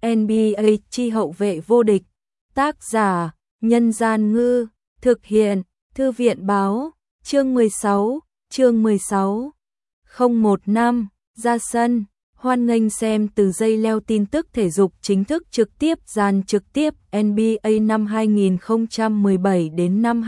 NBA chi hậu vệ vô địch. Tác giả: Nhân Gian Ngư. Thực hiện: Thư viện Báo. Chương 16. 015. Ra sân. Hoan nghênh xem từ dây leo tin tức thể dục chính thức trực tiếp dàn trực tiếp NBA năm 2017 đến năm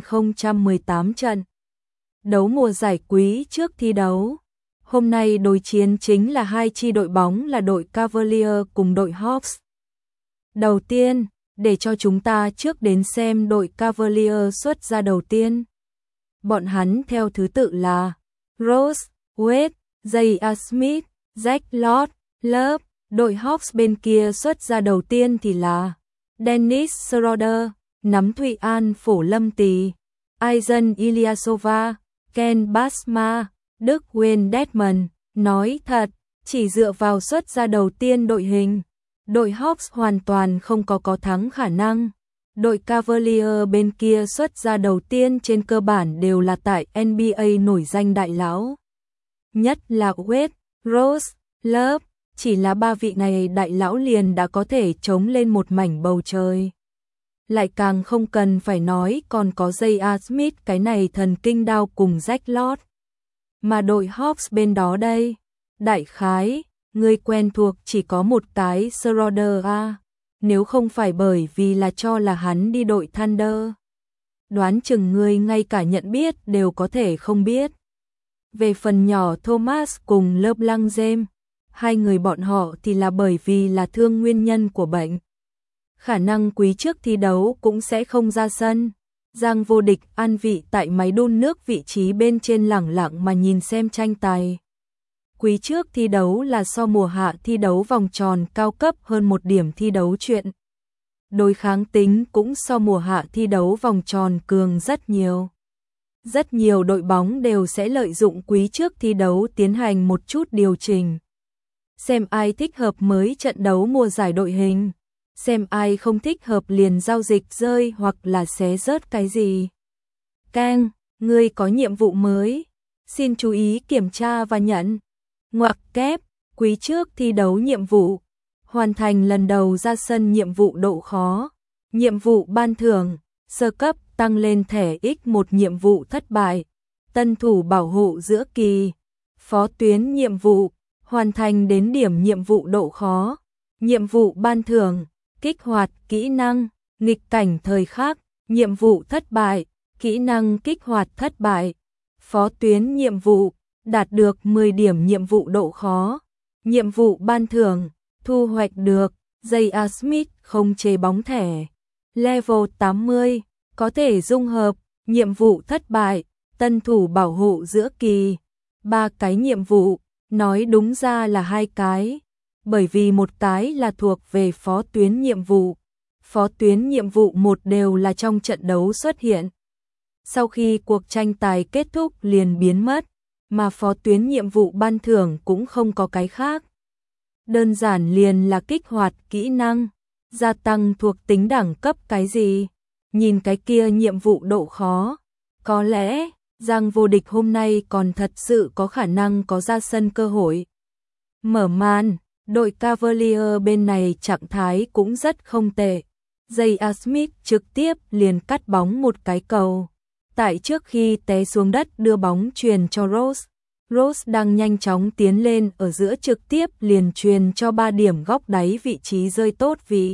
2018 trận đấu mùa giải quý trước thi đấu. Hôm nay đối chiến chính là hai chi đội bóng là đội Cavaliers cùng đội Hawks. Đầu tiên, để cho chúng ta trước đến xem đội Cavaliers xuất ra đầu tiên. Bọn hắn theo thứ tự là Rose, Wade, J.R. Smith, Zach Lott, Love. Đội Hawks bên kia xuất ra đầu tiên thì là Dennis Schroeder, Nắm Thụy An Phổ Lâm Tì, Aizen Ilyasova, Ken Basma, Đức Wayne Dedmon. Nói thật, chỉ dựa vào xuất ra đầu tiên đội hình, đội Hawks hoàn toàn không có thắng khả năng. Đội Cavaliers bên kia xuất ra đầu tiên trên cơ bản đều là tại NBA nổi danh đại lão. Nhất là Wade, Rose, Love, chỉ là ba vị này đại lão liền đã có thể chống lên một mảnh bầu trời. Lại càng không cần phải nói còn có J.R. Smith cái này thần kinh đao cùng Zach Lott. Mà đội Hawks bên đó đây, đại khái, người quen thuộc chỉ có một cái Schroeder a. Nếu không phải bởi vì là cho là hắn đi đội Thunder, đoán chừng người ngay cả nhận biết đều có thể không biết. Về phần nhỏ Thomas cùng LeBron James, hai người bọn họ thì là bởi vì là thương nguyên nhân của bệnh. Khả năng quý trước thi đấu cũng sẽ không ra sân. Giang Vô Địch an vị tại máy đun nước vị trí bên trên lẳng lặng mà nhìn xem tranh tài. Quý trước thi đấu là so mùa hạ thi đấu vòng tròn cao cấp hơn một điểm thi đấu chuyện. Đối kháng tính cũng so mùa hạ thi đấu vòng tròn cường rất nhiều. Rất nhiều đội bóng đều sẽ lợi dụng quý trước thi đấu tiến hành một chút điều chỉnh. Xem ai thích hợp mới trận đấu mùa giải đội hình. Xem ai không thích hợp liền giao dịch rơi hoặc là xé rớt cái gì. Kang, ngươi có nhiệm vụ mới. Xin chú ý kiểm tra và nhận. Ngoặc kép, quý trước thi đấu nhiệm vụ. Hoàn thành lần đầu ra sân nhiệm vụ độ khó. Nhiệm vụ ban thưởng, sơ cấp tăng lên thẻ X1 nhiệm vụ thất bại. Tân thủ bảo hộ giữa kỳ. Phó tuyến nhiệm vụ, hoàn thành đến điểm nhiệm vụ độ khó. Nhiệm vụ ban thưởng, kích hoạt kỹ năng, nghịch cảnh thời khắc, nhiệm vụ thất bại, kỹ năng kích hoạt thất bại. Phó tuyến nhiệm vụ, đạt được 10 điểm nhiệm vụ độ khó. Nhiệm vụ ban thưởng, thu hoạch được, J.R. Smith không chế bóng thẻ. Level 80, có thể dung hợp, nhiệm vụ thất bại, tân thủ bảo hộ giữa kỳ. 3 cái nhiệm vụ, nói đúng ra là 2 cái. Bởi vì một cái là thuộc về phó tuyến nhiệm vụ. Phó tuyến nhiệm vụ một đều là trong trận đấu xuất hiện. Sau khi cuộc tranh tài kết thúc liền biến mất, mà phó tuyến nhiệm vụ ban thưởng cũng không có cái khác. Đơn giản liền là kích hoạt kỹ năng, gia tăng thuộc tính đẳng cấp cái gì. Nhìn cái kia nhiệm vụ độ khó, có lẽ Giang Vô Địch hôm nay còn thật sự có khả năng có ra sân cơ hội. Mở màn, đội Cavaliers bên này trạng thái cũng rất không tệ. J.R. Smith trực tiếp liền cắt bóng một cái cầu. Tại trước khi té xuống đất đưa bóng truyền cho Rose. Rose đang nhanh chóng tiến lên ở giữa trực tiếp liền truyền cho 3 điểm góc đáy vị trí rơi tốt vị.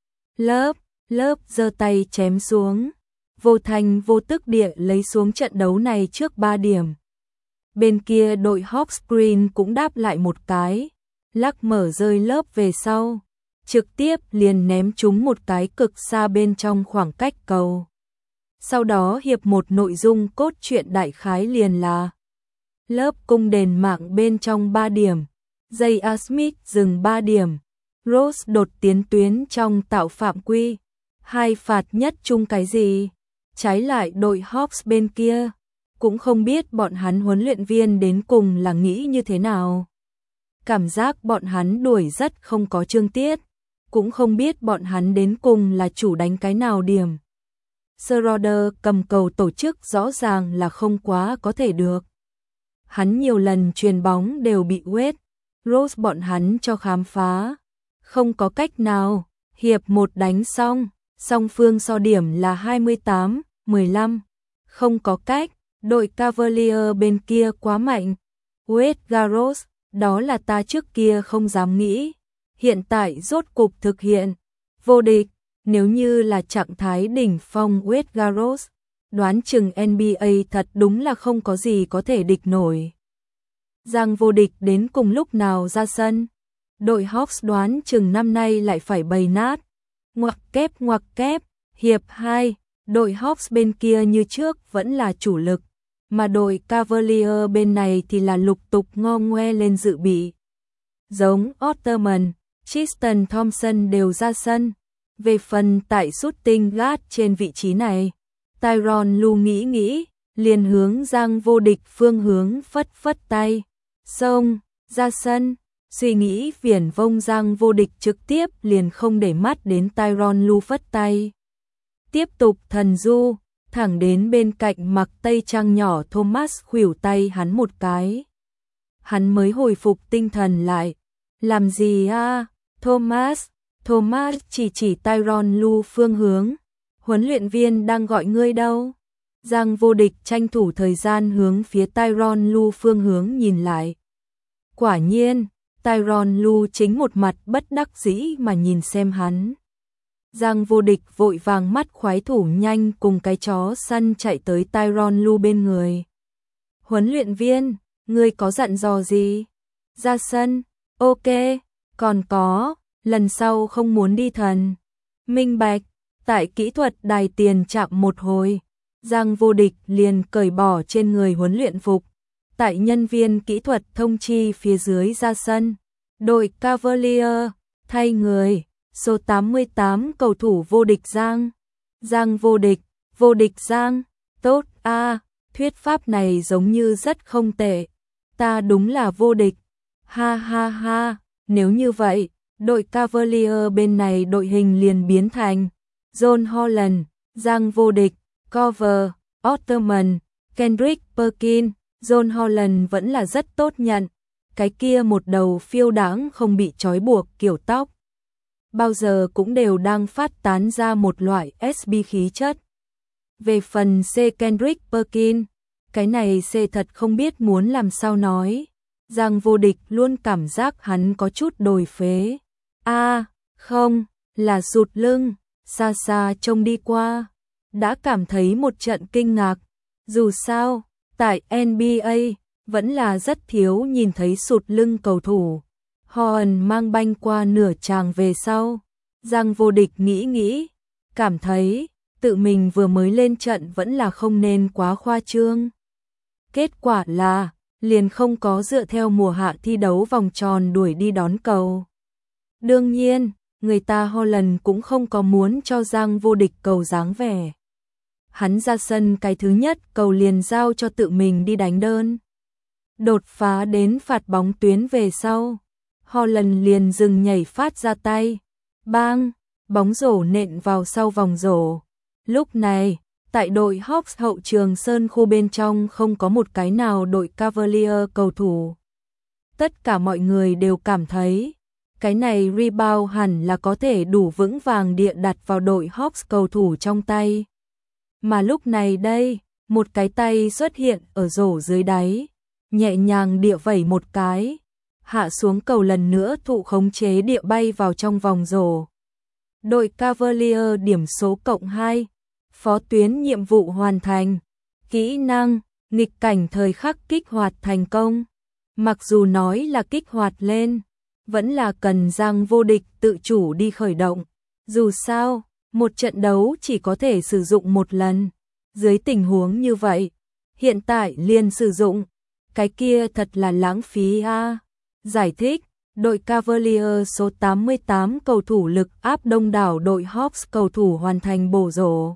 Love giơ tay chém xuống. Vô thành vô tức địa lấy xuống trận đấu này trước 3 điểm. Bên kia đội Hawks Green cũng đáp lại một cái. Lắc mở rơi Love về sau. Trực tiếp liền ném trúng một cái cực xa bên trong khoảng cách cầu. Sau đó hiệp một nội dung cốt truyện đại khái liền là Love cung đền mạng bên trong 3 điểm. J.R. Smith dừng 3 điểm. Rose đột tiến tuyến trong tạo phạm quy. 2 phạt nhất chung cái gì? Trái lại đội Hawks bên kia, cũng không biết bọn hắn huấn luyện viên đến cùng là nghĩ như thế nào. Cảm giác bọn hắn đuổi rất không có chương tiết, cũng không biết bọn hắn đến cùng là chủ đánh cái nào điểm. Schroeder cầm cầu tổ chức rõ ràng là không quá có thể được. Hắn nhiều lần chuyền bóng đều bị Wade, Rose bọn hắn cho khám phá. Không có cách nào, hiệp 1 đánh xong, song phương so điểm là 28-15. Không có cách, đội Cavalier bên kia quá mạnh. Wade Garros, đó là ta trước kia không dám nghĩ. Hiện tại rốt cục thực hiện. Vô địch, nếu như là trạng thái đỉnh phong Wade Garros, đoán chừng NBA thật đúng là không có gì có thể địch nổi. Giang vô địch đến cùng lúc nào ra sân? Đội Hawks đoán chừng năm nay lại phải bày nát. Ngoặc kép, hiệp 2, đội Hawks bên kia như trước vẫn là chủ lực, mà đội Cavalier bên này thì là lục tục ngo ngoe lên dự bị. Giống Otterman, Tristan Thompson đều ra sân. Về phần tại shooting guard trên vị trí này, Tyronn Lue nghĩ, liền hướng Giang vô địch phương hướng phất tay. Xông, ra sân, suy nghĩ viển vông Giang vô địch trực tiếp liền không để mắt đến Tyronn Lue phất tay. Tiếp tục thần du, thẳng đến bên cạnh mặc tây trang nhỏ Thomas khuỷu tay hắn một cái. Hắn mới hồi phục tinh thần lại. Làm gì à, Thomas? Thomas chỉ Tyronn Lue phương hướng. Huấn luyện viên đang gọi ngươi đâu? Giang vô địch tranh thủ thời gian hướng phía Tyronn Lue phương hướng nhìn lại. Quả nhiên, Tyronn Lue chính một mặt bất đắc dĩ mà nhìn xem hắn. Giang vô địch vội vàng mắt khoái thủ nhanh cùng cái chó săn chạy tới Tyronn Lue bên người. Huấn luyện viên, ngươi có dặn dò gì? Ra sân, ok, còn có, lần sau không muốn đi thần. Minh bạch, tại kỹ thuật đài tiền chạm một hồi, Giang vô địch liền cởi bỏ trên người huấn luyện phục. Tại nhân viên kỹ thuật thông chi phía dưới ra sân, đội Cavalier thay người, số 88 cầu thủ vô địch Giang vô địch Giang, tốt a, thuyết pháp này giống như rất không tệ, ta đúng là vô địch, ha ha ha, nếu như vậy, đội Cavalier bên này đội hình liền biến thành John Holland, Giang vô địch, Cover, Otterman, Kendrick Perkins. John Holland vẫn là rất tốt nhận, cái kia một đầu phiêu đãng không bị trói buộc kiểu tóc. Bao giờ cũng đều đang phát tán ra một loại SB khí chất. Về phần C Kendrick Perkins, cái này C thật không biết muốn làm sao nói. Giang vô địch luôn cảm giác hắn có chút đồi phế. Không, là sụt lưng, xa xa trông đi qua. Đã cảm thấy một trận kinh ngạc, dù sao, tại NBA, vẫn là rất thiếu nhìn thấy sụt lưng cầu thủ. Holland mang banh qua nửa tràng về sau. Giang vô địch nghĩ, cảm thấy tự mình vừa mới lên trận vẫn là không nên quá khoa trương. Kết quả là, liền không có dựa theo mùa hạ thi đấu vòng tròn đuổi đi đón cầu. Đương nhiên, người ta Holland cũng không có muốn cho Giang vô địch cầu dáng vẻ. Hắn ra sân cái thứ nhất cầu liền giao cho tự mình đi đánh đơn. Đột phá đến phạt bóng tuyến về sau, Holland liền dừng nhảy phát ra tay. Bang, bóng rổ nện vào sau vòng rổ. Lúc này, tại đội Hawks hậu trường sân khu bên trong không có một cái nào đội Cavalier cầu thủ. Tất cả mọi người đều cảm thấy, cái này rebound hẳn là có thể đủ vững vàng địa đặt vào đội Hawks cầu thủ trong tay. Mà lúc này đây, một cái tay xuất hiện ở rổ dưới đáy, nhẹ nhàng địa vẩy một cái, hạ xuống cầu lần nữa thụ khống chế địa bay vào trong vòng rổ. Đội Cavalier điểm số +2, phó tuyến nhiệm vụ hoàn thành, kỹ năng, nghịch cảnh thời khắc kích hoạt thành công. Mặc dù nói là kích hoạt lên, vẫn là cần Giang vô địch tự chủ đi khởi động. Dù sao, một trận đấu chỉ có thể sử dụng một lần. Dưới tình huống như vậy, hiện tại liền sử dụng, cái kia thật là lãng phí a. Giải thích, đội Cavalier số 88 cầu thủ lực áp đông đảo đội Hawks cầu thủ hoàn thành bổ rổ.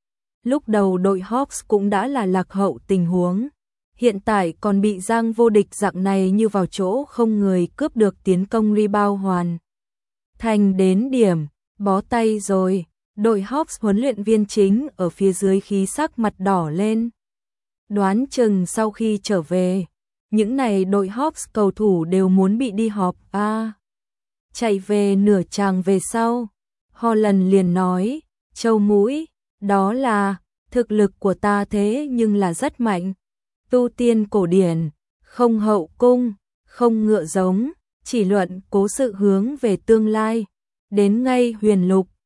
Lúc đầu đội Hawks cũng đã là lạc hậu tình huống, hiện tại còn bị Giang vô địch dạng này như vào chỗ không người cướp được tiến công rebound hoàn thành đến điểm, bó tay rồi. Đội Hawks huấn luyện viên chính ở phía dưới khí sắc mặt đỏ lên. Đoán chừng sau khi trở về, những này đội Hawks cầu thủ đều muốn bị đi họp a. chạy về nửa chàng về sau. Ho lần liền nói, châu mũi, đó là, thực lực của ta thế nhưng là rất mạnh. Tu tiên cổ điển, không hậu cung, không ngựa giống, chỉ luận cố sự hướng về tương lai. Đến ngay huyền lục,